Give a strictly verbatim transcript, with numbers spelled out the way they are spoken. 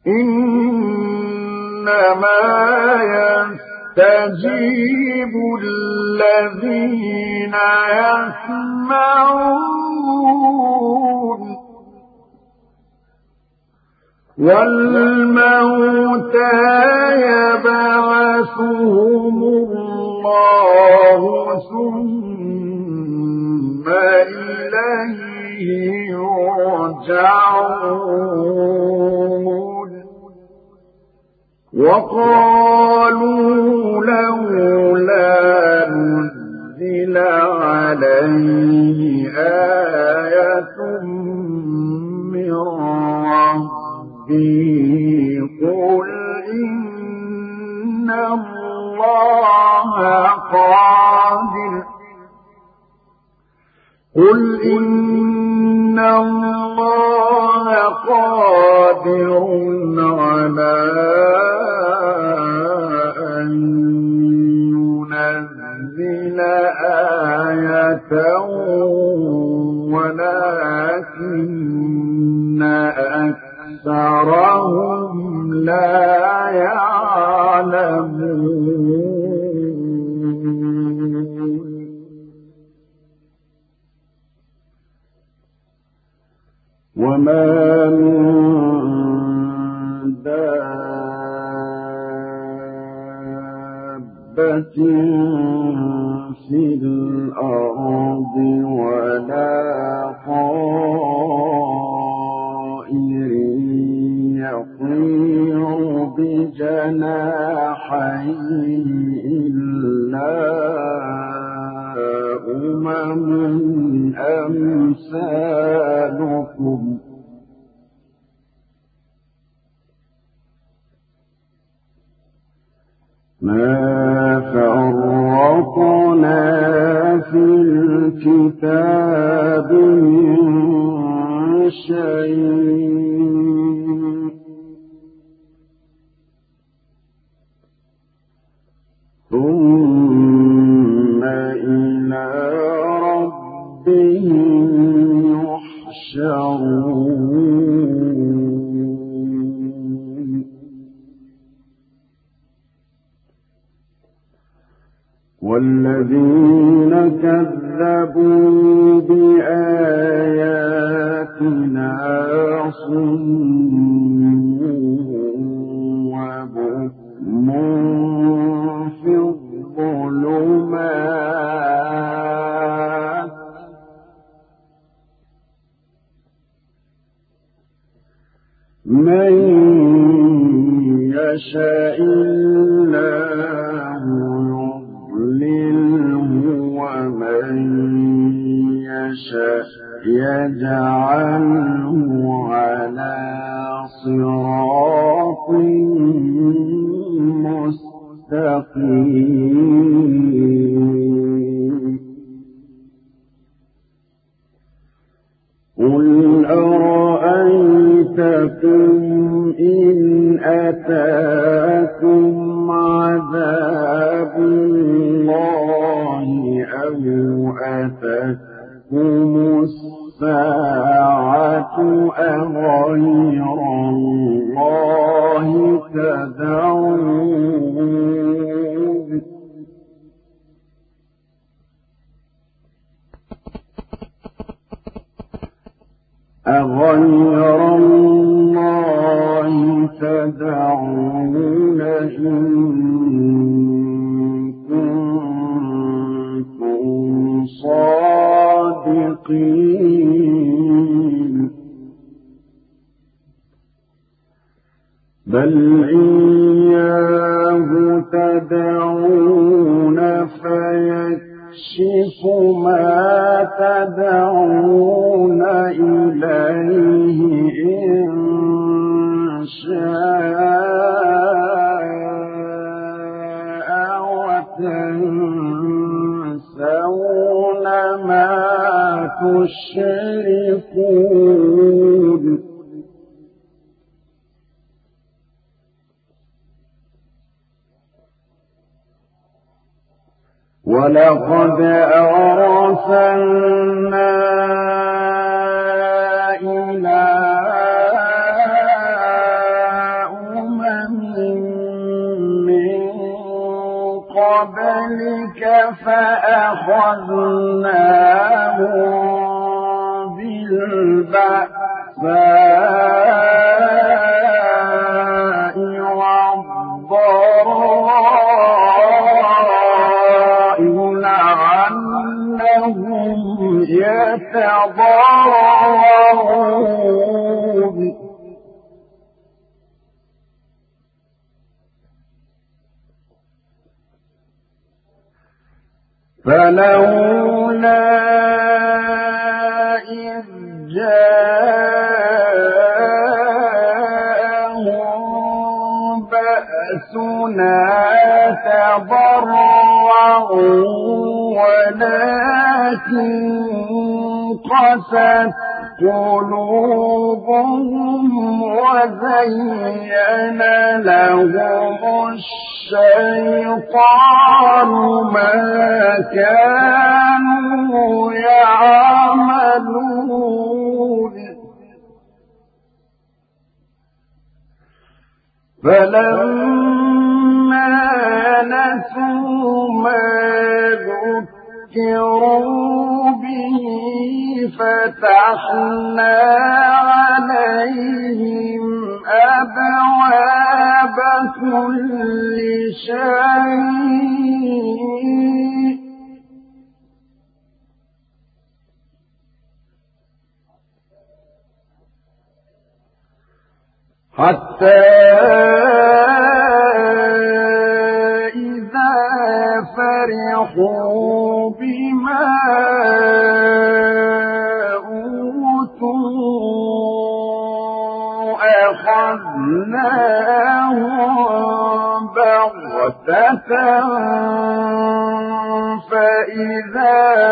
إنما يستجيب الذين يسمعون والموتى يبعثهم الله ثم إليه يرجعون وقالوا لولا نزل عليه آية من ربه قل إن الله قادر قل إن الله قادر على أن ينزل آية ولكن أكثرهم لا يعلمون وما من دابة في الأرض ولا طائر يطير بجناحيه إلا أمم أمثالكم ما فرطنا في الكتاب من شيء ثم إلى ربهم يحشرون والذين كذبوا بآياتنا صم وبكم في الظلمات من يشاء الله يضلله ومن يشاء يجعله على صراط مستقيم قل أرأيتكم إن أتاكم عذاب الله أو أتتكم الساعة أغير الله تدعون أغير الله تدعون إن كنتم صادقين بل إياه تدعون فيكشف ما تدعون إليه إن شاء وتنسون ما تشركون ولقد أرسلنا إلى ذلك فأخذناهم بالبأساء والضراء لعلهم يتضرعون فلولا إذ جاءهم بأسنا تضرعوا ولكن قست قلوبهم وزين لهم الشيطان ما كانوا يعملون فلما نسوا ما ذكروا به فتحنا عليهم أبواب كل شيء حتى إذا فرحوا بما أوتوا أخذناهم بغتة فإذا